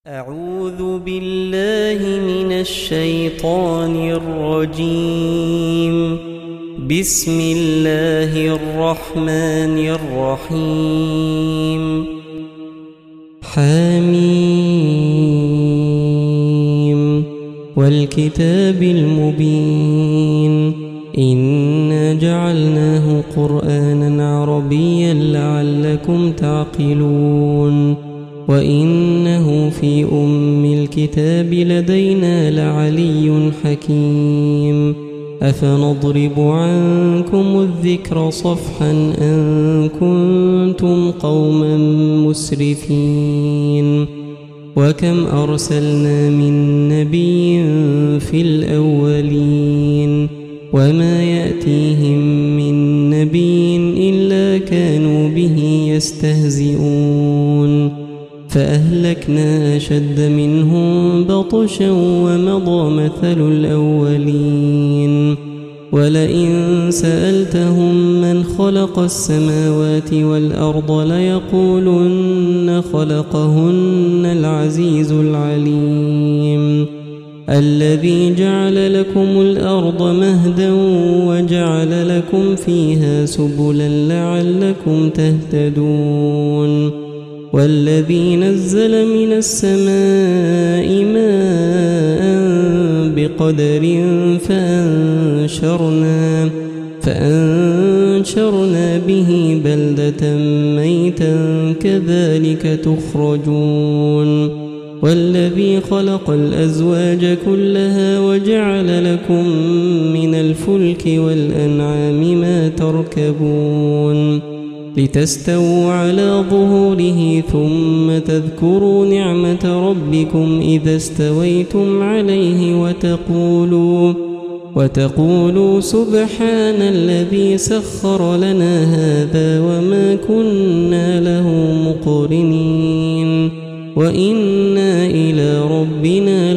أعوذ بالله من الشيطان الرجيم. بسم الله الرحمن الرحيم. حميم والكتاب المبين إنا جعلناه قرآنا عربيا لعلكم تعقلون وإنه في أم الكتاب لدينا لعلي حكيم. أفنضرب عنكم الذكر صفحا أن كنتم قوما مسرفين. وكم أرسلنا من نبي في الأولين وما يأتيهم من نبي إلا كانوا به يستهزئون فأهلكنا أشد منهم بطشا ومضى مثل الأولين. ولئن سألتهم من خلق السماوات والأرض ليقولن خلقهن العزيز العليم الذي جعل لكم الأرض مهدا وجعل لكم فيها سبلا لعلكم تهتدون والذي نزل من السماء ماء بقدر فأنشرنا به بلدة ميتا كذلك تخرجون والذي خلق الأزواج كلها وجعل لكم من الفلك والأنعام ما تركبون لتستووا على ظهوره ثم تذكروا نعمة ربكم إذا استويتم عليه وتقولوا سبحان الذي سخر لنا هذا وما كنا له مقرنين وإنا إلى ربنا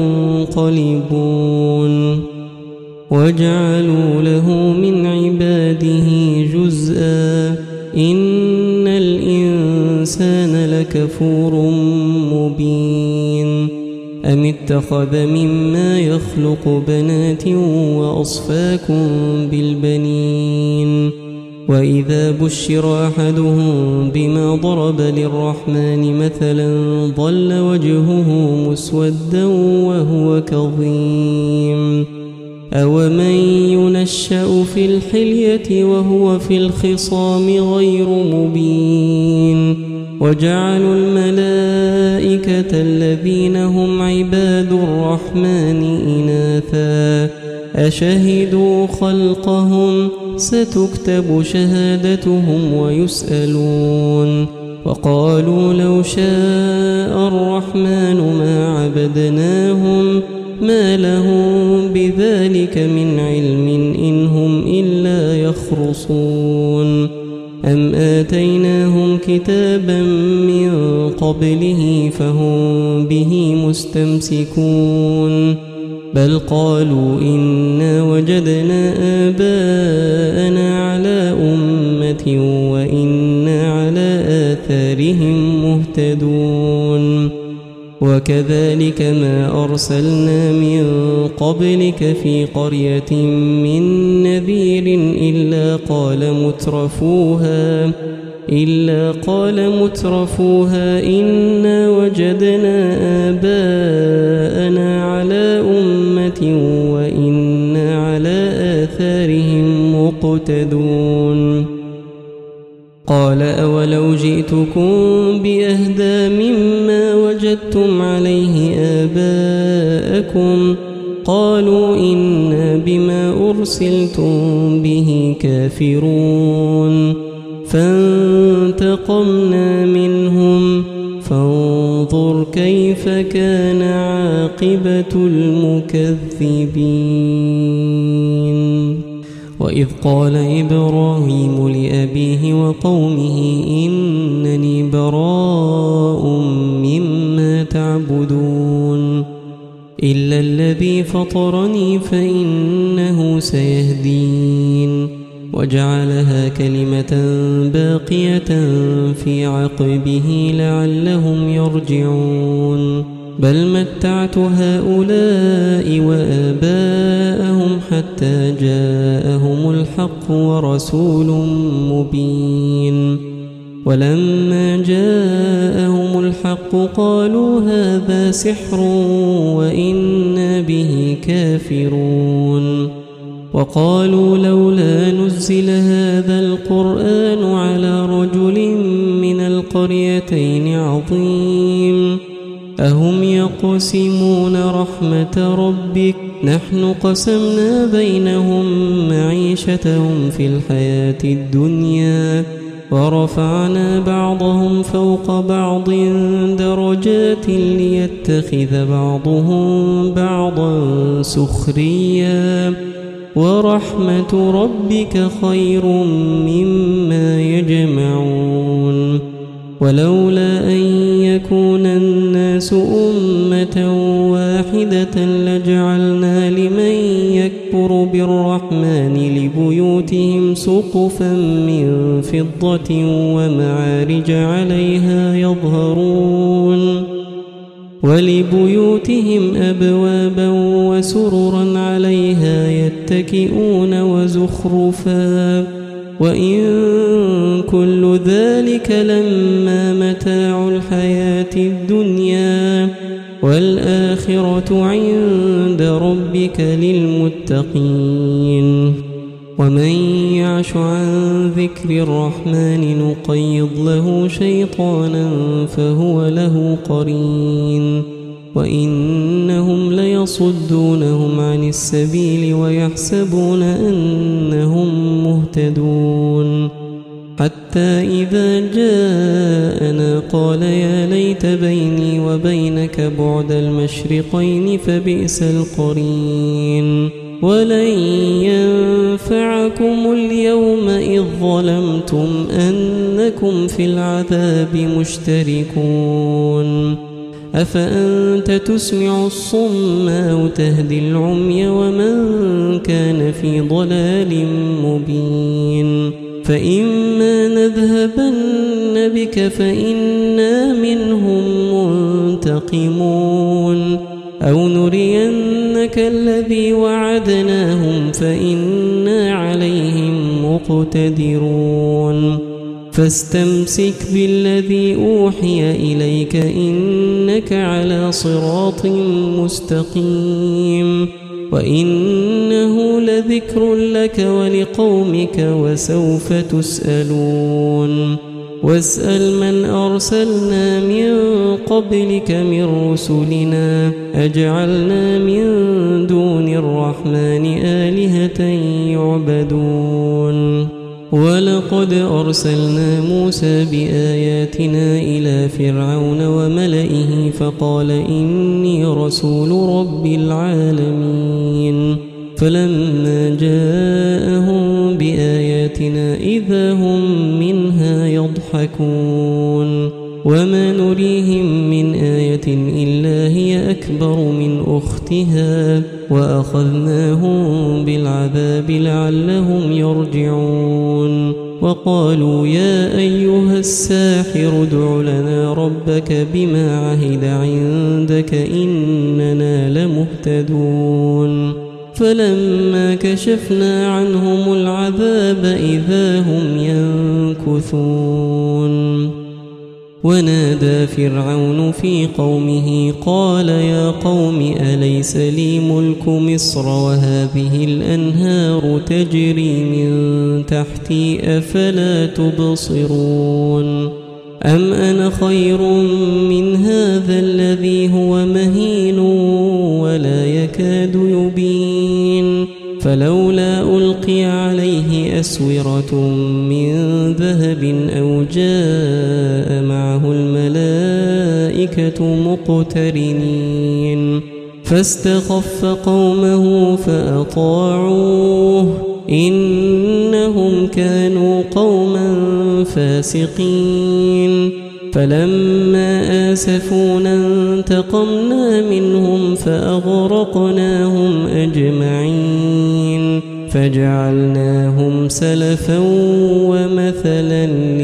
لمنقلبون. وجعلوا له من عباده جزءا إن الإنسان لكفور مبين. أم اتخذ مما يخلق بنات وأصفاكم بالبنين وإذا بشر أحدهم بما ضرب للرحمن مثلا ظل وجهه مسودا وهو كظيم. أومن ينشأ في الحلية وهو في الخصام غير مبين. وجعلوا الملائكة الذين هم عباد الرحمن إناثا أشهدوا خلقهم ستكتب شهادتهم ويسألون وقالوا لو شاء الرحمن ما عبدناهم ما لهم بذلك من علم إن هم إلا يخرصون. أم آتيناهم كتابا من قبله فهم به مستمسكون بل قالوا إنا وجدنا آباءنا على أمة وإنا على آثارهم مهتدون. وكذلك ما أرسلنا من قبلك في قرية من نذير إلا قال مترفوها إنا وجدنا آباءنا على أمة وإنا على آثارهم مقتدون. قال أولو جئتكم بأهدى مما وجدتم عليه آباءكم قالوا إنا بما أرسلتم به كافرون فانتقمنا منهم فانظر كيف كان عاقبة المكذبين. وإذ قال إبراهيم لأبيه وقومه إنني براء مما تعبدون إلا الذي فطرني فإنه سيهدين. وجعلها كلمة باقية في عقبه لعلهم يرجعون بل متعت هؤلاء وآباءهم حتى جاءهم الحق ورسول مبين ولما جاءهم الحق قالوا هذا سحر وإنا به كافرون وقالوا لولا نزل هذا القرآن على رجل من القريتين عظيم أهم يقسمون رحمة ربك نحن قسمنا بينهم معيشتهم في الحياة الدنيا ورفعنا بعضهم فوق بعض درجات ليتخذ بعضهم بعضا سخريا ورحمة ربك خير مما يجمعون ولولا أن يكون الناس أمة واحدة لجعلنا لمن يكفر بالرحمن لبيوتهم سقفا من فضة ومعارج عليها يظهرون ولبيوتهم أبوابا وسررا عليها يتكئون وزخرفا وإن كل ذلك لما متاع الحياة الدنيا والآخرة عند ربك للمتقين ومن يعش عن ذكر الرحمن نقيض له شيطانا فهو له قرين وإنهم ليصدونهم عن السبيل ويحسبون أنهم مهتدون حتى إذا جاءنا قال يا ليت بيني وبينك بعد المشرقين فبئس القرين ولن ينفعكم اليوم إذ ظلمتم أنكم في العذاب مشتركون أفأنت تسمع الصم أو تهدي العمي ومن كان في ضلال مبين فإما نذهبن بك فإنا منهم منتقمون أو نرينك الذي وعدناهم فإنا عليهم مقتدرون فاستمسك بالذي أوحي إليك إنك على صراط مستقيم وإنه لذكر لك ولقومك وسوف تسألون واسأل من أرسلنا من قبلك من رسلنا أجعلنا من دون الرحمن آلهة يعبدون ولقد أرسلنا موسى بآياتنا إلى فرعون وملئه فقال إني رسول رب العالمين فلما جاءهم بآياتنا إذا هم منها يضحكون وما نريهم من آية إلا هي أكبر من أختها وأخذناهم بالعذاب لعلهم يرجعون وقالوا يا أيها الساحر ادع لنا ربك بما عهد عندك إننا لمهتدون فلما كشفنا عنهم العذاب إذا هم ينكثون ونادى فرعون في قومه قال يا قوم أليس لي ملك مصر وهذه الأنهار تجري من تحتي أفلا تبصرون أم أنا خير من هذا الذي هو مهين ولا يكاد يبين فلولا ألقي عليه أسورة من ذهب أو جاء معه الملائكة مقترنين فاستخف قومه فأطاعوه إنهم كانوا قوما فاسقين فلما آسفونا انتقمنا منهم فأغرقناهم أجمعين فجعلناهم سلفا ومثلا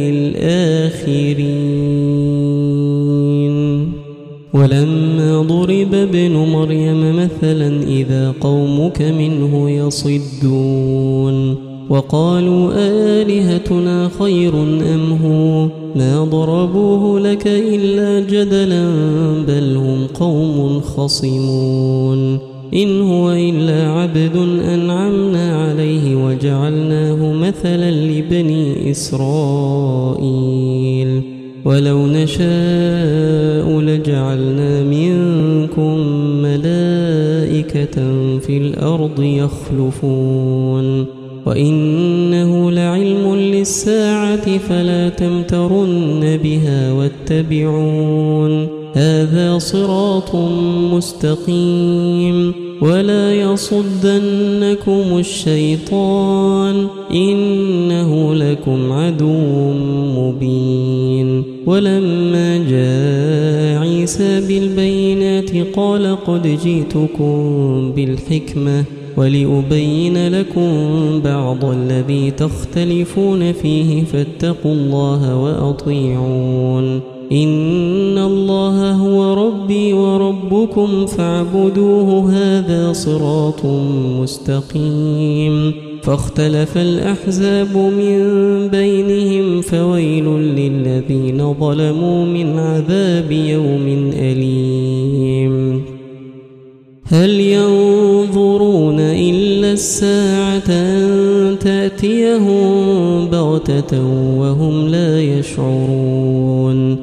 للآخرين ولما ضرب ابن مريم مثلا إذا قومك منه يصدون وقالوا آلهتنا خير أم هو ما ضربوه لك إلا جدلا بل هم قوم خصمون إن هو إلا عبد أنعمنا عليه وجعلناه مثلا لبني إسرائيل ولو نشاء لجعلنا منكم ملائكة في الأرض يخلفون وإنه لعلم للساعة فلا تمترن بها واتبعون هذا صراط مستقيم ولا يصدنكم الشيطان إنه لكم عدو مبين ولما جاء عيسى بالبينات قال قد جئتكم بالحكمة ولأبين لكم بعض الذي تختلفون فيه فاتقوا الله وأطيعون إن الله هو ربي وربكم فاعبدوه هذا صراط مستقيم فاختلف الأحزاب من بينهم فويل للذين ظلموا من عذاب يوم أليم هل ينظرون إلا الساعة أن تأتيهم بغتة وهم لا يشعرون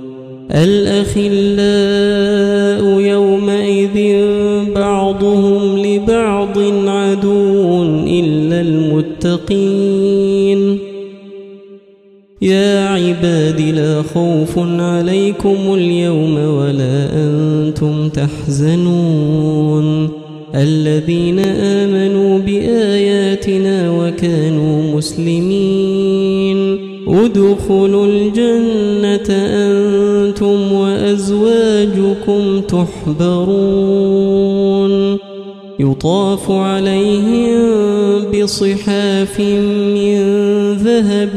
الأخلاء يومئذ بعضهم لبعض عدو إلا المتقين يا عباد لا خوف عليكم اليوم ولا أنتم تحزنون الذين آمنوا بآياتنا وكانوا مسلمين ادخلوا الجنة أنتم وأزواجكم تحبرون يطاف عليهم بصحاف من ذهب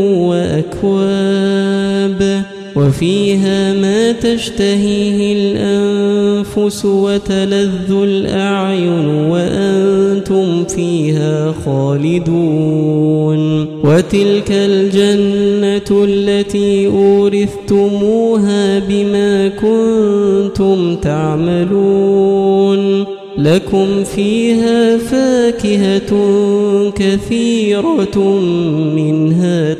وأكواب وفيها ما تشتهيه الأنفس وتلذ الأعين وأنتم فيها خالدون وتلك الجنة التي أورثتموها بما كنتم تعملون لكم فيها فاكهة كثيرة منها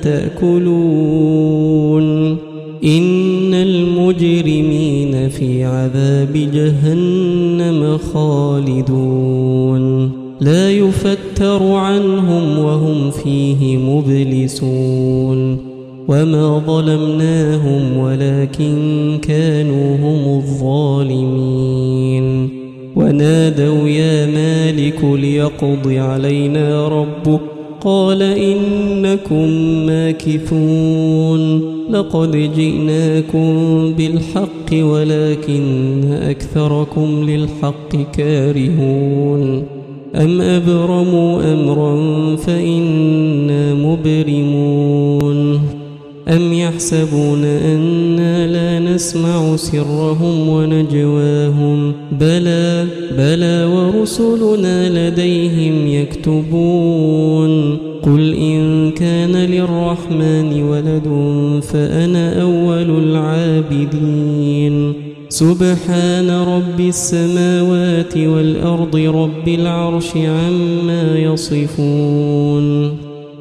تأكلون إن المجرمين في عذاب جهنم خالدون لا يفتر عنهم وهم فيه مبلسون وما ظلمناهم ولكن كانوا هم الظالمين ونادوا يا مالك ليقض علينا ربك قال إنكم ماكثون لقد جئناكم بالحق ولكن أكثركم للحق كارهون أم أبرموا أمرا فإنا مبرمون أم يحسبون أنا لا نسمع سرهم ونجواهم بلى ورسلنا لديهم يكتبون قل إن كان للرحمن ولد فأنا أول العابدين سبحان رب السماوات والأرض رب العرش عما يصفون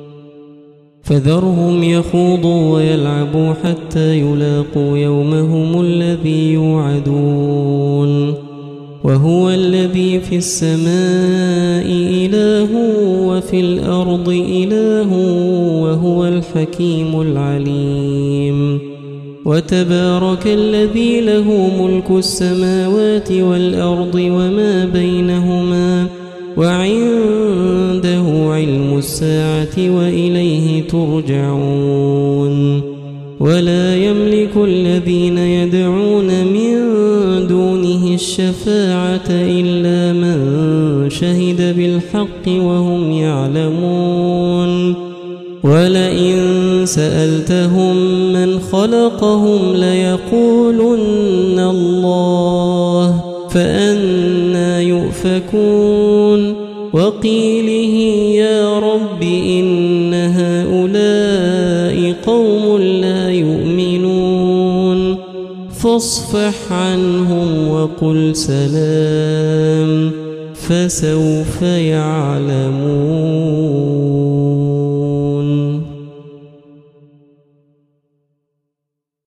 فذرهم يخوضوا ويلعبوا حتى يلاقوا يومهم الذي يوعدون وهو الذي في السماء إله وفي الأرض إله وهو الحكيم العليم وتبارك الذي له ملك السماوات والأرض وما بينهما وعنده علم الساعة وإليه ترجعون ولا يملك الذين يدعون من دونه الشفاعة إلا من شهد بالحق وهم يعلمون ولئن سألتهم من خلقهم ليقولن الله فأنى يؤفكون وقيله يا رب إن هؤلاء قوم لا يؤمنون فاصفح عنهم وقل سلام فسوف يعلمون.